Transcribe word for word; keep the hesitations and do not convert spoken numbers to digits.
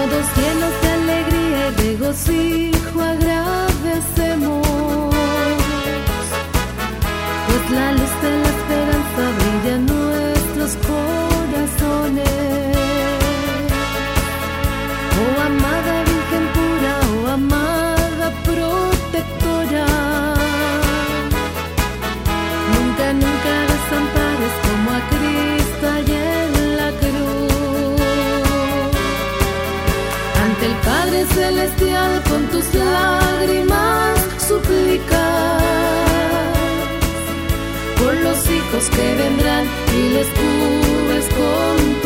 Todos llenos de alegría y regocijo agradecemos, pues la luz de la esperanza brilla en nuestros corazones. Oh amada Virgen pura, oh amada protectora, nunca, nunca desampares como a Cristo allá en la cruz. Ante el Padre Celestial con tus lágrimas suplicas por los hijos que vendrán y les cubres con